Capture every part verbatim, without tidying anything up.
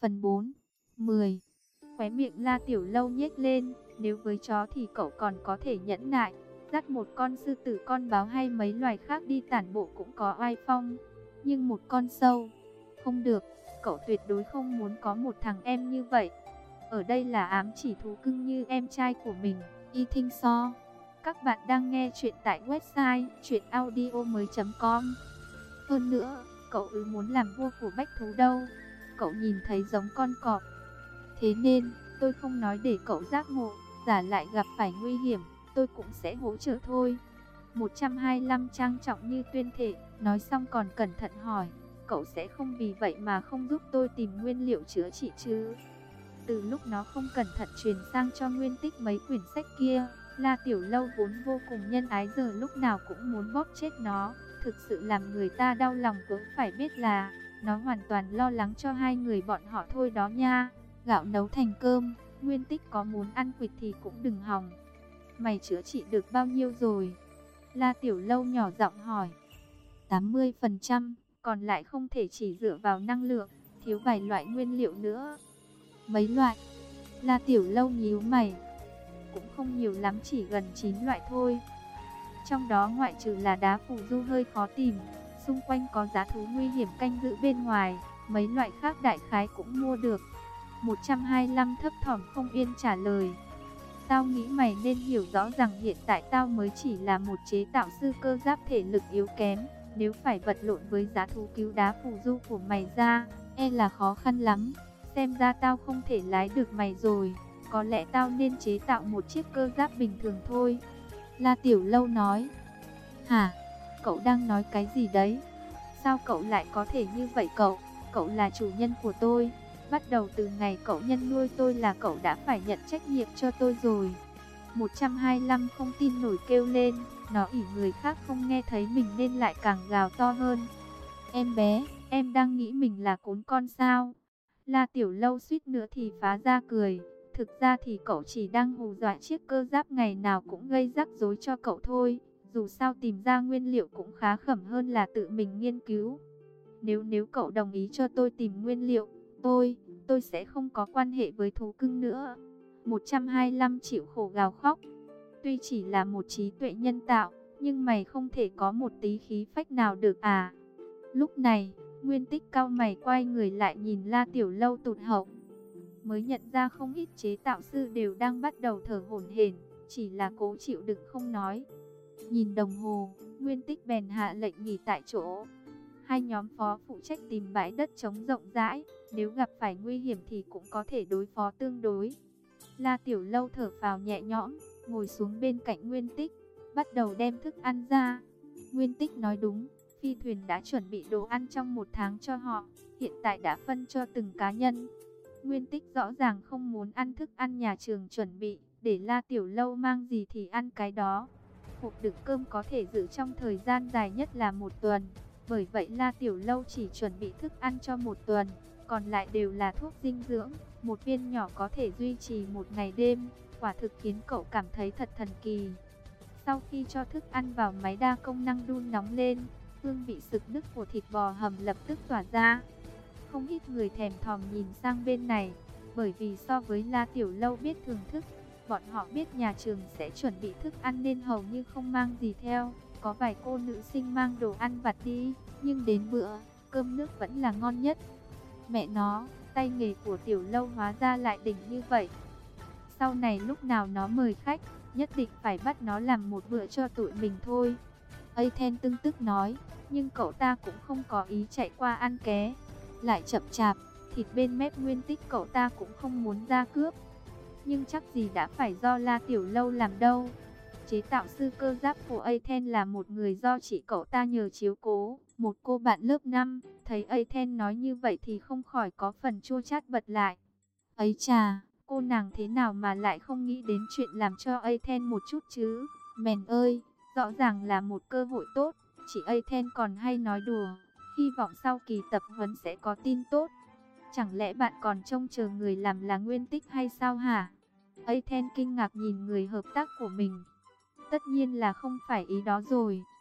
Phần bốn, mười. Khóe miệng La Tiểu Lâu nhếch lên, nếu với chó thì cậu còn có thể nhẫn nại, dắt một con sư tử, con báo hay mấy loài khác đi tản bộ cũng có oai phong. Nhưng một con sâu, không được, cậu tuyệt đối không muốn có một thằng em như vậy. Ở đây là ám chỉ thú cưng như em trai của mình, Y Thinh So. Các bạn đang nghe chuyện tại website truyện audio mới chấm com. Hơn nữa, cậu ư muốn làm vua của bách thú đâu, cậu nhìn thấy giống con cọp. Thế nên, tôi không nói để cậu giác ngộ, giả lại gặp phải nguy hiểm, tôi cũng sẽ hỗ trợ thôi. một trăm hai mươi lăm trang trọng như tuyên thệ, nói xong còn cẩn thận hỏi, cậu sẽ không vì vậy mà không giúp tôi tìm nguyên liệu chữa trị chứ? Từ lúc nó không cẩn thận truyền sang cho Nguyên Tích mấy quyển sách kia, La Tiểu Lâu vốn vô cùng nhân ái giờ lúc nào cũng muốn bóp chết nó. Thực sự làm người ta đau lòng cũng phải biết là nó hoàn toàn lo lắng cho hai người bọn họ thôi đó nha. Gạo nấu thành cơm, Nguyên Tích có muốn ăn quỵt thì cũng đừng hòng. Mày chữa trị được bao nhiêu rồi? La Tiểu Lâu nhỏ giọng hỏi. tám mươi phần trăm, còn lại không thể chỉ dựa vào năng lượng, thiếu vài loại nguyên liệu nữa. Mấy loại? La Tiểu Lâu nhíu mày. Cũng không nhiều lắm, chỉ gần chín loại thôi. Trong đó ngoại trừ là đá phù du hơi khó tìm, xung quanh có giá thú nguy hiểm canh giữ bên ngoài, mấy loại khác đại khái cũng mua được. một trăm hai mươi lăm thấp thỏm không yên trả lời. Tao nghĩ mày nên hiểu rõ rằng hiện tại tao mới chỉ là một chế tạo sư cơ giáp thể lực yếu kém. Nếu phải vật lộn với giá thú cứu đá phù du của mày ra, e là khó khăn lắm. Xem ra tao không thể lái được mày rồi. Có lẽ tao nên chế tạo một chiếc cơ giáp bình thường thôi. La Tiểu Lâu nói. Hả? Cậu đang nói cái gì đấy? Sao cậu lại có thể như vậy cậu? Cậu là chủ nhân của tôi. Bắt đầu từ ngày cậu nhân nuôi tôi là cậu đã phải nhận trách nhiệm cho tôi rồi. một trăm hai mươi lăm không tin nổi kêu lên. Nó ỉ người khác không nghe thấy mình nên lại càng gào to hơn. Em bé, em đang nghĩ mình là cún con sao? La Tiểu Lâu suýt nữa thì phá ra cười. Thực ra thì cậu chỉ đang hù dọa chiếc cơ giáp ngày nào cũng gây rắc rối cho cậu thôi. Dù sao tìm ra nguyên liệu cũng khá khẩm hơn là tự mình nghiên cứu. Nếu nếu cậu đồng ý cho tôi tìm nguyên liệu, tôi, tôi sẽ không có quan hệ với thú cưng nữa. một trăm hai mươi lăm chịu khổ gào khóc. Tuy chỉ là một trí tuệ nhân tạo, nhưng mày không thể có một tí khí phách nào được à? Lúc này, Nguyên Tích cau mày quay người lại nhìn La Tiểu Lâu tụt hậu. Mới nhận ra không ít chế tạo sư đều đang bắt đầu thở hổn hển, chỉ là cố chịu đựng không nói. Nhìn đồng hồ, Nguyên Tích bèn hạ lệnh nghỉ tại chỗ. Hai nhóm phó phụ trách tìm bãi đất trống rộng rãi, nếu gặp phải nguy hiểm thì cũng có thể đối phó tương đối. La Tiểu Lâu thở phào nhẹ nhõm, ngồi xuống bên cạnh Nguyên Tích, bắt đầu đem thức ăn ra. Nguyên Tích nói đúng, phi thuyền đã chuẩn bị đồ ăn trong một tháng cho họ, hiện tại đã phân cho từng cá nhân. Nguyên Tích rõ ràng không muốn ăn thức ăn nhà trường chuẩn bị, để La Tiểu Lâu mang gì thì ăn cái đó. Hộp đựng cơm có thể giữ trong thời gian dài nhất là một tuần, bởi vậy La Tiểu Lâu chỉ chuẩn bị thức ăn cho một tuần, còn lại đều là thuốc dinh dưỡng, một viên nhỏ có thể duy trì một ngày đêm, quả thực khiến cậu cảm thấy thật thần kỳ. Sau khi cho thức ăn vào máy đa công năng đun nóng lên, hương vị sực nức của thịt bò hầm lập tức tỏa ra. Không ít người thèm thòm nhìn sang bên này, bởi vì so với La Tiểu Lâu biết thưởng thức, bọn họ biết nhà trường sẽ chuẩn bị thức ăn nên hầu như không mang gì theo. Có vài cô nữ sinh mang đồ ăn vặt đi, nhưng đến bữa, cơm nước vẫn là ngon nhất. Mẹ nó, tay nghề của Tiểu Lâu hóa ra lại đỉnh như vậy. Sau này lúc nào nó mời khách, nhất định phải bắt nó làm một bữa cho tụi mình thôi. Aiden tưng tức nói, nhưng cậu ta cũng không có ý chạy qua ăn ké. Lại chậm chạp, thịt bên mép Nguyên Tích cậu ta cũng không muốn ra cướp. Nhưng chắc gì đã phải do La Tiểu Lâu làm đâu. Chế tạo sư cơ giáp của Aiden là một người do chị cậu ta nhờ chiếu cố. Một cô bạn lớp năm, thấy Aiden nói như vậy thì không khỏi có phần chua chát bật lại. Ấy chà, cô nàng thế nào mà lại không nghĩ đến chuyện làm cho Aiden một chút chứ? Mèn ơi, rõ ràng là một cơ hội tốt, chị Aiden còn hay nói đùa. Hy vọng sau kỳ tập huấn sẽ có tin tốt. Chẳng lẽ bạn còn trông chờ người làm là Nguyên Tích hay sao hả? Aiden kinh ngạc nhìn người hợp tác của mình. Tất nhiên là không phải ý đó rồi.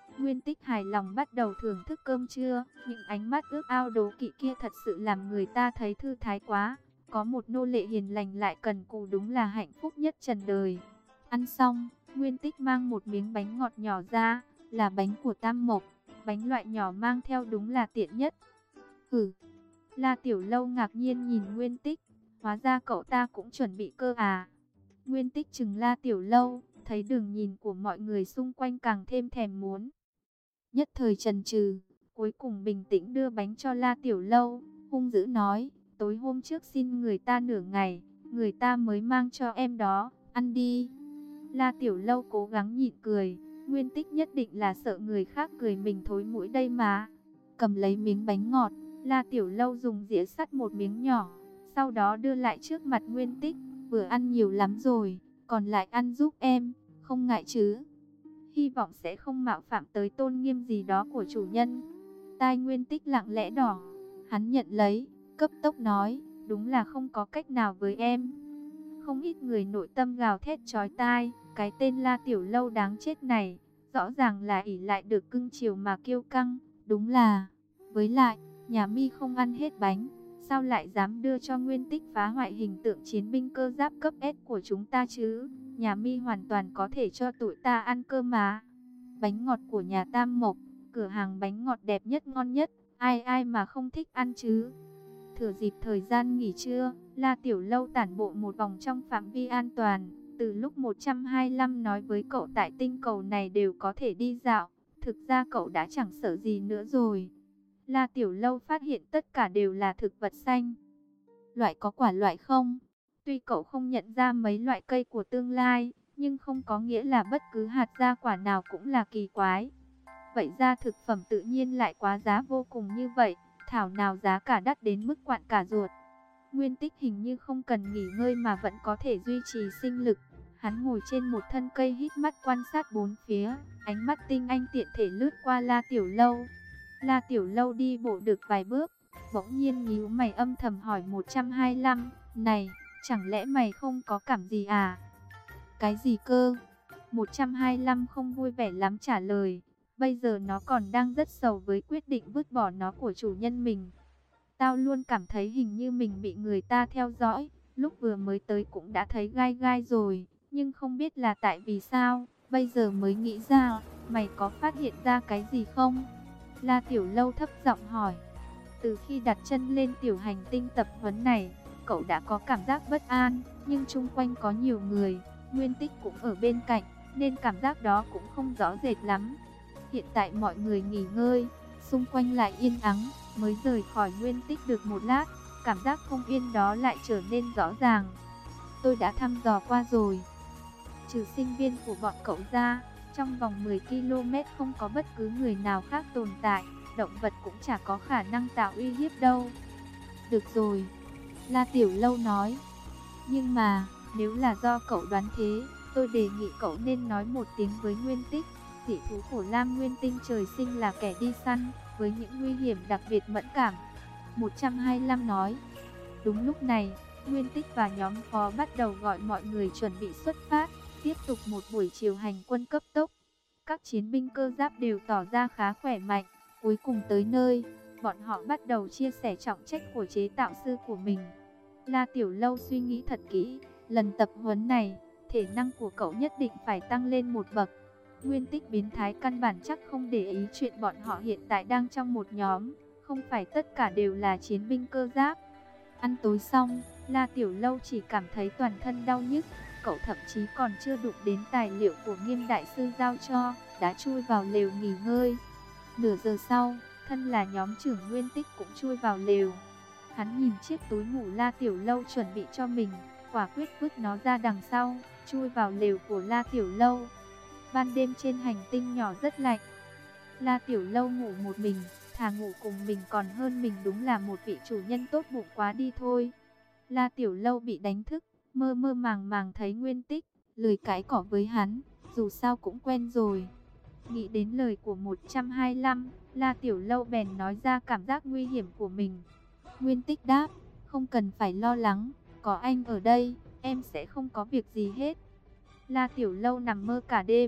Nguyên Tích hài lòng bắt đầu thưởng thức cơm trưa, những ánh mắt ước ao đố kỵ kia thật sự làm người ta thấy thư thái quá. Có một nô lệ hiền lành lại cần cù đúng là hạnh phúc nhất trần đời. Ăn xong, Nguyên Tích mang một miếng bánh ngọt nhỏ ra, là bánh của Tam Mộc, bánh loại nhỏ mang theo đúng là tiện nhất. Hử, La Tiểu Lâu ngạc nhiên nhìn Nguyên Tích, hóa ra cậu ta cũng chuẩn bị cơ à. Nguyên Tích chừng La Tiểu Lâu, thấy đường nhìn của mọi người xung quanh càng thêm thèm muốn. Nhất thời chần chừ, cuối cùng bình tĩnh đưa bánh cho La Tiểu Lâu, hung dữ nói, tối hôm trước xin người ta nửa ngày, người ta mới mang cho em đó, ăn đi. La Tiểu Lâu cố gắng nhịn cười, Nguyên Tích nhất định là sợ người khác cười mình thối mũi đây mà. Cầm lấy miếng bánh ngọt, La Tiểu Lâu dùng dĩa sắt một miếng nhỏ, sau đó đưa lại trước mặt Nguyên Tích, vừa ăn nhiều lắm rồi, còn lại ăn giúp em, không ngại chứ? Hy vọng sẽ không mạo phạm tới tôn nghiêm gì đó của chủ nhân. Tai Nguyên Tích lặng lẽ đỏ, hắn nhận lấy, cấp tốc nói, đúng là không có cách nào với em. Không ít người nội tâm gào thét chói tai, cái tên La Tiểu Lâu đáng chết này, rõ ràng là ỷ lại được cưng chiều mà kiêu căng, đúng là. Với lại, nhà Mi không ăn hết bánh, sao lại dám đưa cho Nguyên Tích phá hoại hình tượng chiến binh cơ giáp cấp S của chúng ta chứ? Nhà Mi hoàn toàn có thể cho tụi ta ăn cơ mà. Bánh ngọt của nhà Tam Mộc, cửa hàng bánh ngọt đẹp nhất ngon nhất, ai ai mà không thích ăn chứ? Thừa dịp thời gian nghỉ trưa, La Tiểu Lâu tản bộ một vòng trong phạm vi an toàn. Từ lúc một trăm hai mươi lăm nói với cậu tại tinh cầu này đều có thể đi dạo, thực ra cậu đã chẳng sợ gì nữa rồi. La Tiểu Lâu phát hiện tất cả đều là thực vật xanh. Loại có quả loại không? Tuy cậu không nhận ra mấy loại cây của tương lai, nhưng không có nghĩa là bất cứ hạt ra quả nào cũng là kỳ quái. Vậy ra thực phẩm tự nhiên lại quá giá vô cùng như vậy, thảo nào giá cả đắt đến mức quặn cả ruột. Nguyên Tích hình như không cần nghỉ ngơi mà vẫn có thể duy trì sinh lực. Hắn ngồi trên một thân cây hít mắt quan sát bốn phía, ánh mắt tinh anh tiện thể lướt qua La Tiểu Lâu. La Tiểu Lâu đi bộ được vài bước, bỗng nhiên nhíu mày âm thầm hỏi một trăm hai mươi lăm, này, chẳng lẽ mày không có cảm gì à? Cái gì cơ? một trăm hai mươi lăm không vui vẻ lắm trả lời, bây giờ nó còn đang rất sầu với quyết định vứt bỏ nó của chủ nhân mình. Tao luôn cảm thấy hình như mình bị người ta theo dõi, lúc vừa mới tới cũng đã thấy gai gai rồi, nhưng không biết là tại vì sao, bây giờ mới nghĩ ra, mày có phát hiện ra cái gì không? La Tiểu Lâu thấp giọng hỏi. Từ khi đặt chân lên tiểu hành tinh tập huấn này, cậu đã có cảm giác bất an, nhưng chung quanh có nhiều người, Nguyên Tích cũng ở bên cạnh, nên cảm giác đó cũng không rõ rệt lắm. Hiện tại mọi người nghỉ ngơi, xung quanh lại yên ắng, mới rời khỏi Nguyên Tích được một lát, cảm giác không yên đó lại trở nên rõ ràng. Tôi đã thăm dò qua rồi, trừ sinh viên của bọn cậu ra, trong vòng mười ki lô mét không có bất cứ người nào khác tồn tại, động vật cũng chả có khả năng tạo uy hiếp đâu. Được rồi, La Tiểu Lâu nói, nhưng mà, nếu là do cậu đoán thế, tôi đề nghị cậu nên nói một tiếng với Nguyên Tích. Dị thú của Lam Nguyên Tinh trời sinh là kẻ đi săn, với những nguy hiểm đặc biệt mẫn cảm. một trăm hai mươi lăm nói. Đúng lúc này, Nguyên Tích và nhóm phó bắt đầu gọi mọi người chuẩn bị xuất phát, tiếp tục một buổi chiều hành quân cấp tốc. Các chiến binh cơ giáp đều tỏ ra khá khỏe mạnh. Cuối cùng tới nơi, bọn họ bắt đầu chia sẻ trọng trách của chế tạo sư của mình. La Tiểu Lâu suy nghĩ thật kỹ, lần tập huấn này, thể năng của cậu nhất định phải tăng lên một bậc. Nguyên Tích biến thái căn bản chắc không để ý chuyện bọn họ hiện tại đang trong một nhóm, không phải tất cả đều là chiến binh cơ giáp. Ăn tối xong, La Tiểu Lâu chỉ cảm thấy toàn thân đau nhức, cậu thậm chí còn chưa đụng đến tài liệu của Nghiêm đại sư giao cho, đã chui vào lều nghỉ ngơi. Nửa giờ sau, thân là nhóm trưởng Nguyên Tích cũng chui vào lều. Hắn nhìn chiếc túi ngủ La Tiểu Lâu chuẩn bị cho mình, quả quyết vứt nó ra đằng sau, chui vào lều của La Tiểu Lâu. Ban đêm trên hành tinh nhỏ rất lạnh. La Tiểu Lâu ngủ một mình, thà ngủ cùng mình còn hơn mình, đúng là một vị chủ nhân tốt bụng quá đi thôi. La Tiểu Lâu bị đánh thức, mơ mơ màng màng thấy Nguyên Tích, lười cãi cỏ với hắn, dù sao cũng quen rồi. Nghĩ đến lời của một trăm hai mươi lăm, La Tiểu Lâu bèn nói ra cảm giác nguy hiểm của mình. Nguyên Tích đáp, không cần phải lo lắng, có anh ở đây, em sẽ không có việc gì hết. La Tiểu Lâu nằm mơ cả đêm,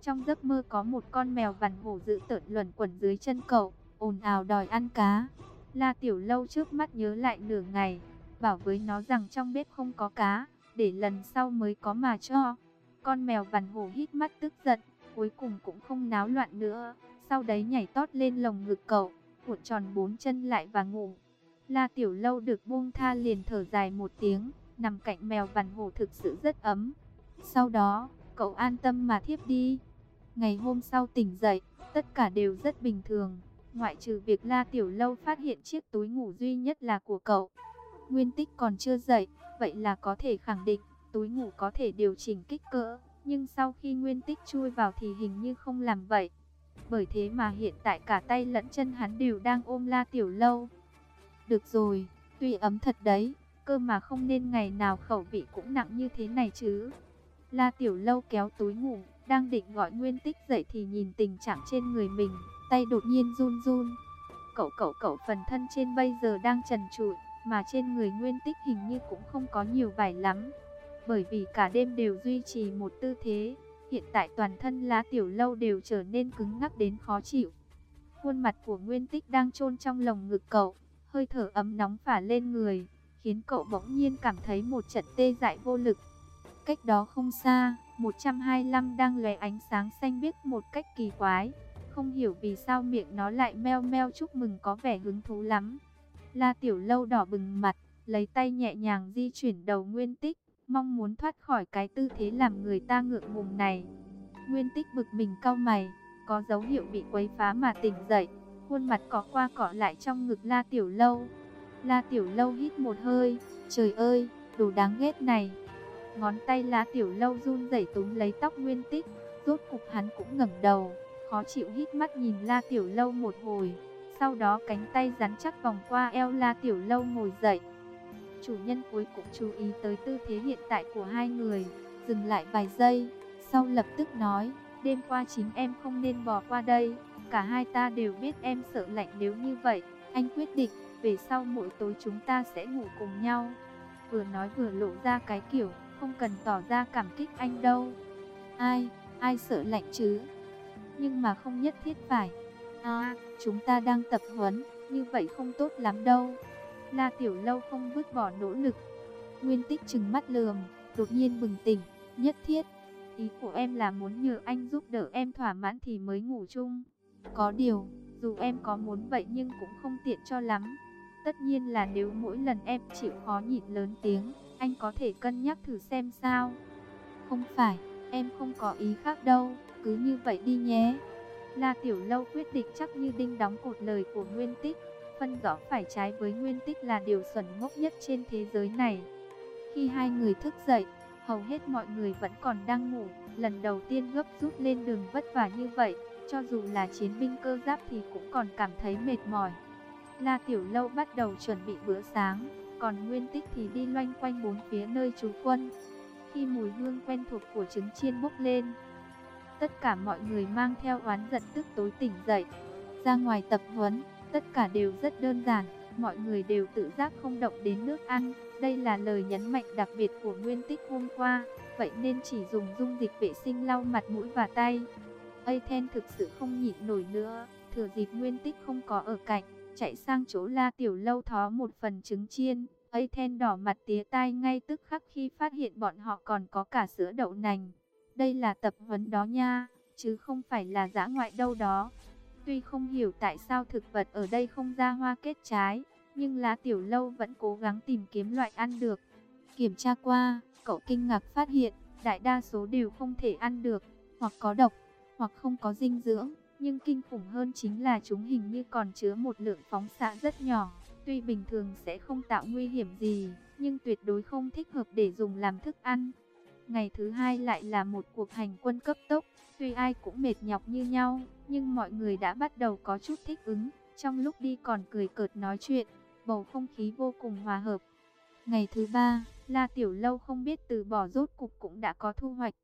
Trong giấc mơ có một con mèo vằn hổ dữ tợn luẩn quẩn dưới chân cậu, ồn ào đòi ăn cá. La Tiểu Lâu trước mắt nhớ lại nửa ngày, bảo với nó rằng trong bếp không có cá, để lần sau mới có mà cho. Con mèo vằn hổ hít mắt tức giận, cuối cùng cũng không náo loạn nữa, sau đấy nhảy tót lên lồng ngực cậu, cuộn tròn bốn chân lại và ngủ. La Tiểu Lâu được buông tha liền thở dài một tiếng, nằm cạnh mèo vằn hổ thực sự rất ấm. Sau đó, cậu an tâm mà thiếp đi. Ngày hôm sau tỉnh dậy, tất cả đều rất bình thường, ngoại trừ việc La Tiểu Lâu phát hiện chiếc túi ngủ duy nhất là của cậu. Nguyên Tích còn chưa dậy, vậy là có thể khẳng định túi ngủ có thể điều chỉnh kích cỡ, nhưng sau khi Nguyên Tích chui vào thì hình như không làm vậy. Bởi thế mà hiện tại cả tay lẫn chân hắn đều đang ôm La Tiểu Lâu. Được rồi, tuy ấm thật đấy, cơ mà không nên ngày nào khẩu vị cũng nặng như thế này chứ. La Tiểu Lâu kéo túi ngủ, đang định gọi Nguyên Tích dậy thì nhìn tình trạng trên người mình, tay đột nhiên run run. Cậu cậu cậu phần thân trên bây giờ đang trần trụi, mà trên người Nguyên Tích hình như cũng không có nhiều vải lắm. Bởi vì cả đêm đều duy trì một tư thế, hiện tại toàn thân La Tiểu Lâu đều trở nên cứng ngắc đến khó chịu. Khuôn mặt của Nguyên Tích đang chôn trong lồng ngực cậu, hơi thở ấm nóng phả lên người, khiến cậu bỗng nhiên cảm thấy một trận tê dại vô lực. Cách đó không xa, một trăm hai mươi lăm đang lóe ánh sáng xanh biếc một cách kỳ quái. Không hiểu vì sao miệng nó lại meo meo chúc mừng, có vẻ hứng thú lắm. La Tiểu Lâu đỏ bừng mặt, lấy tay nhẹ nhàng di chuyển đầu Nguyên Tích, mong muốn thoát khỏi cái tư thế làm người ta ngượng ngùng này. Nguyên Tích bực mình cau mày, có dấu hiệu bị quấy phá mà tỉnh dậy, khuôn mặt cọ qua cọ lại trong ngực La Tiểu Lâu. La Tiểu Lâu hít một hơi, trời ơi, đồ đáng ghét này. Ngón tay La Tiểu Lâu run rẩy túm lấy tóc Nguyên Tích, rốt cục hắn cũng ngẩng đầu, khó chịu hít mắt nhìn La Tiểu Lâu một hồi, sau đó cánh tay rắn chắc vòng qua eo La Tiểu Lâu ngồi dậy. Chủ nhân cuối cùng chú ý tới tư thế hiện tại của hai người, dừng lại vài giây, sau lập tức nói, đêm qua chính em không nên bò qua đây, cả hai ta đều biết em sợ lạnh, nếu như vậy, anh quyết định, về sau mỗi tối chúng ta sẽ ngủ cùng nhau. Vừa nói vừa lộ ra cái kiểu, không cần tỏ ra cảm kích anh đâu. Ai, ai sợ lạnh chứ? Nhưng mà không nhất thiết phải. À, chúng ta đang tập huấn, như vậy không tốt lắm đâu. La Tiểu Lâu không vứt bỏ nỗ lực. Nguyên Tích trừng mắt lườm, đột nhiên bừng tỉnh, nhất thiết. Ý của em là muốn nhờ anh giúp đỡ em thỏa mãn thì mới ngủ chung. Có điều, dù em có muốn vậy nhưng cũng không tiện cho lắm. Tất nhiên là nếu mỗi lần em chịu khó nhịn lớn tiếng, anh có thể cân nhắc thử xem sao. Không phải, em không có ý khác đâu, cứ như vậy đi nhé. La Tiểu Lâu quyết định chắc như đinh đóng cột lời của Nguyên Tích. Phân rõ phải trái với Nguyên Tích là điều xuẩn ngốc nhất trên thế giới này. Khi hai người thức dậy, hầu hết mọi người vẫn còn đang ngủ. Lần đầu tiên gấp rút lên đường vất vả như vậy, cho dù là chiến binh cơ giáp thì cũng còn cảm thấy mệt mỏi. La Tiểu Lâu bắt đầu chuẩn bị bữa sáng, còn Nguyên Tích thì đi loanh quanh bốn phía nơi trú quân. Khi mùi hương quen thuộc của trứng chiên bốc lên, tất cả mọi người mang theo oán giận tức tối tỉnh dậy. Ra ngoài tập huấn, tất cả đều rất đơn giản, mọi người đều tự giác không động đến nước ăn. Đây là lời nhấn mạnh đặc biệt của Nguyên Tích hôm qua, vậy nên chỉ dùng dung dịch vệ sinh lau mặt mũi và tay. Aiden thực sự không nhịn nổi nữa, thừa dịp Nguyên Tích không có ở cạnh, chạy sang chỗ La Tiểu Lâu thó một phần trứng chiên. Aiden đỏ mặt tía tai ngay tức khắc khi phát hiện bọn họ còn có cả sữa đậu nành. Đây là tập huấn đó nha, chứ không phải là dã ngoại đâu đó. Tuy không hiểu tại sao thực vật ở đây không ra hoa kết trái, nhưng La Tiểu Lâu vẫn cố gắng tìm kiếm loại ăn được. Kiểm tra qua, cậu kinh ngạc phát hiện, đại đa số đều không thể ăn được, hoặc có độc, hoặc không có dinh dưỡng. Nhưng kinh khủng hơn chính là chúng hình như còn chứa một lượng phóng xạ rất nhỏ. Tuy bình thường sẽ không tạo nguy hiểm gì, nhưng tuyệt đối không thích hợp để dùng làm thức ăn. Ngày thứ hai lại là một cuộc hành quân cấp tốc. Tuy ai cũng mệt nhọc như nhau, nhưng mọi người đã bắt đầu có chút thích ứng. Trong lúc đi còn cười cợt nói chuyện, bầu không khí vô cùng hòa hợp. Ngày thứ ba, La Tiểu Lâu không biết từ bỏ rốt cục cũng đã có thu hoạch.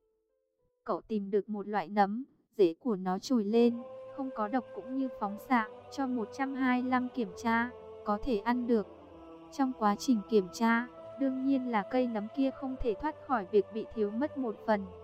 Cậu tìm được một loại nấm, rễ của nó trồi lên, không có độc cũng như phóng xạ, cho một trăm hai mươi lăm kiểm tra, có thể ăn được. Trong quá trình kiểm tra, đương nhiên là cây nấm kia không thể thoát khỏi việc bị thiếu mất một phần.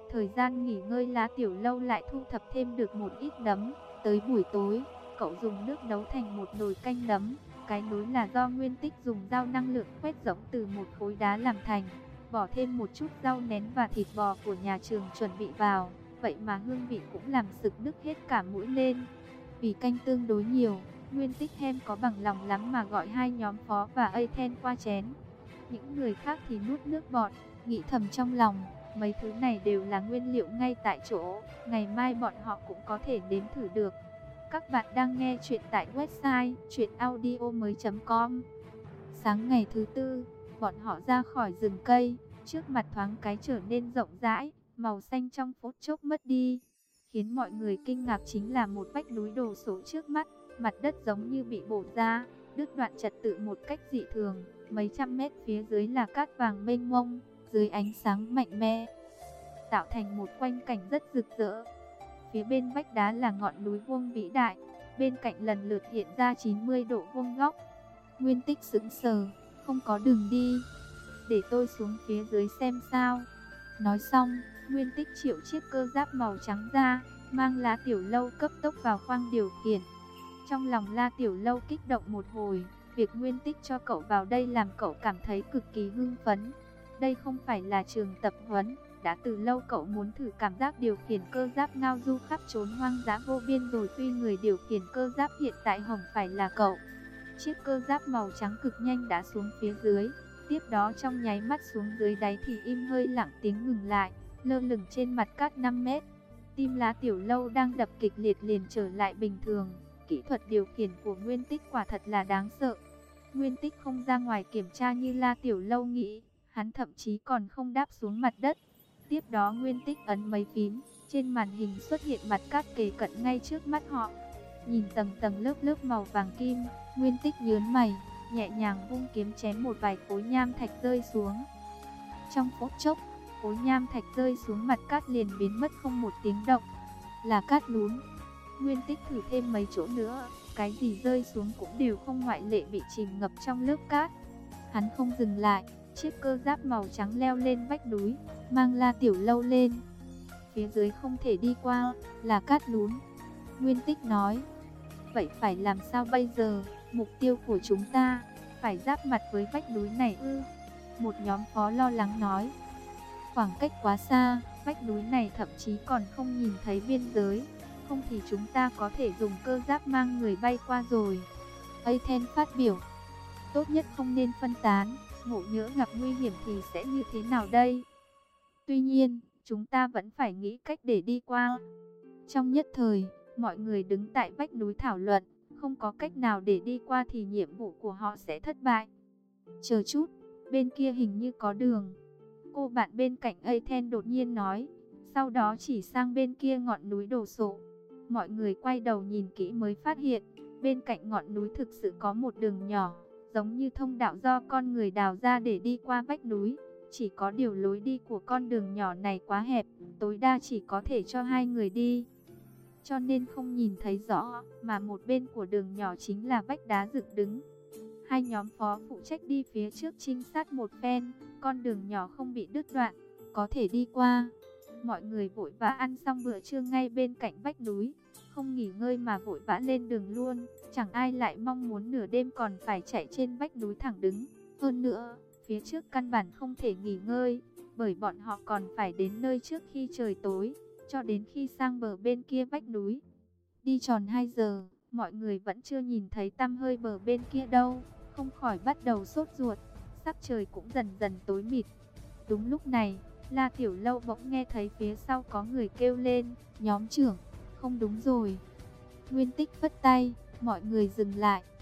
Thời gian nghỉ ngơi, La Tiểu Lâu lại thu thập thêm được một ít nấm. Tới buổi tối, cậu dùng nước nấu thành một nồi canh nấm. Cái nồi là do Nguyên Tích dùng dao năng lượng quét rỗng từ một khối đá làm thành. Bỏ thêm một chút rau nén và thịt bò của nhà trường chuẩn bị vào. Vậy mà hương vị cũng làm sực nức hết cả mũi lên. Vì canh tương đối nhiều, Nguyên Tích hem có bằng lòng lắm mà gọi hai nhóm Phó và Aiden qua chén. Những người khác thì nuốt nước bọt, nghĩ thầm trong lòng, mấy thứ này đều là nguyên liệu ngay tại chỗ, ngày mai bọn họ cũng có thể nếm thử được. Các bạn đang nghe chuyện tại website truyện audio mới chấm com. Sáng ngày thứ tư, bọn họ ra khỏi rừng cây, trước mặt thoáng cái trở nên rộng rãi, màu xanh trong phút chốc mất đi. Khiến mọi người kinh ngạc chính là một vách núi đổ sộ trước mắt, mặt đất giống như bị bổ ra, đứt đoạn trật tự một cách dị thường. Mấy trăm mét phía dưới là cát vàng mênh mông, dưới ánh sáng mạnh mẽ, tạo thành một quang cảnh rất rực rỡ. Phía bên vách đá là ngọn núi vuông vĩ đại, bên cạnh lần lượt hiện ra chín mươi độ vuông góc. Nguyên Tích sững sờ, không có đường đi, để tôi xuống phía dưới xem sao. Nói xong, Nguyên Tích triệu chiếc cơ giáp màu trắng ra, mang La Tiểu Lâu cấp tốc vào khoang điều khiển. Trong lòng La Tiểu Lâu kích động một hồi, việc Nguyên Tích cho cậu vào đây làm cậu cảm thấy cực kỳ hưng phấn. Đây không phải là trường tập huấn, đã từ lâu cậu muốn thử cảm giác điều khiển cơ giáp ngao du khắp chốn hoang dã vô biên rồi. Tuy người điều khiển cơ giáp hiện tại không phải là cậu. Chiếc cơ giáp màu trắng cực nhanh đã xuống phía dưới, tiếp đó trong nháy mắt xuống dưới đáy thì im hơi lặng tiếng ngừng lại, lơ lửng trên mặt cát năm mét. Tim La Tiểu Lâu đang đập kịch liệt liền trở lại bình thường. Kỹ thuật điều khiển của Nguyên Tích quả thật là đáng sợ. Nguyên Tích không ra ngoài kiểm tra như La Tiểu Lâu nghĩ, hắn thậm chí còn không đáp xuống mặt đất. Tiếp đó Nguyên Tích ấn mấy phím, trên màn hình xuất hiện mặt cát kề cận ngay trước mắt họ. Nhìn tầng tầng lớp lớp màu vàng kim, Nguyên Tích nhớn mày, nhẹ nhàng vung kiếm chém một vài khối nham thạch rơi xuống. Trong phút chốc, khối nham thạch rơi xuống mặt cát liền biến mất không một tiếng động. Là cát lún. Nguyên Tích thử thêm mấy chỗ nữa, cái gì rơi xuống cũng đều không ngoại lệ bị chìm ngập trong lớp cát. Hắn không dừng lại, chiếc cơ giáp màu trắng leo lên vách núi, mang La Tiểu Lâu lên. Phía dưới không thể đi qua, là cát lún. Nguyên Tích nói, vậy phải làm sao bây giờ? Mục tiêu của chúng ta phải giáp mặt với vách núi này ư? Một nhóm Phó lo lắng nói, khoảng cách quá xa, vách núi này thậm chí còn không nhìn thấy biên giới. Không thì chúng ta có thể dùng cơ giáp mang người bay qua rồi. Aiden phát biểu, tốt nhất không nên phân tán, ngộ nhỡ gặp nguy hiểm thì sẽ như thế nào đây? Tuy nhiên, chúng ta vẫn phải nghĩ cách để đi qua. Trong nhất thời, mọi người đứng tại vách núi thảo luận, không có cách nào để đi qua thì nhiệm vụ của họ sẽ thất bại. Chờ chút, bên kia hình như có đường. Cô bạn bên cạnh Aiden đột nhiên nói, sau đó chỉ sang bên kia ngọn núi đổ sộ. Mọi người quay đầu nhìn kỹ mới phát hiện, bên cạnh ngọn núi thực sự có một đường nhỏ, giống như thông đạo do con người đào ra để đi qua vách núi. Chỉ có điều lối đi của con đường nhỏ này quá hẹp, tối đa chỉ có thể cho hai người đi. Cho nên không nhìn thấy rõ, mà một bên của đường nhỏ chính là vách đá dựng đứng. Hai nhóm Phó phụ trách đi phía trước trinh sát một phen, con đường nhỏ không bị đứt đoạn, có thể đi qua. Mọi người vội vã ăn xong bữa trưa ngay bên cạnh vách núi, không nghỉ ngơi mà vội vã lên đường luôn. Chẳng ai lại mong muốn nửa đêm còn phải chạy trên vách núi thẳng đứng. Hơn nữa, phía trước căn bản không thể nghỉ ngơi, bởi bọn họ còn phải đến nơi trước khi trời tối, cho đến khi sang bờ bên kia vách núi. Đi tròn hai giờ, mọi người vẫn chưa nhìn thấy tăm hơi bờ bên kia đâu, không khỏi bắt đầu sốt ruột, sắc trời cũng dần dần tối mịt. Đúng lúc này, La Tiểu Lâu bỗng nghe thấy phía sau có người kêu lên, nhóm trưởng, không đúng rồi. Nguyên Tích phất tay, mọi người dừng lại,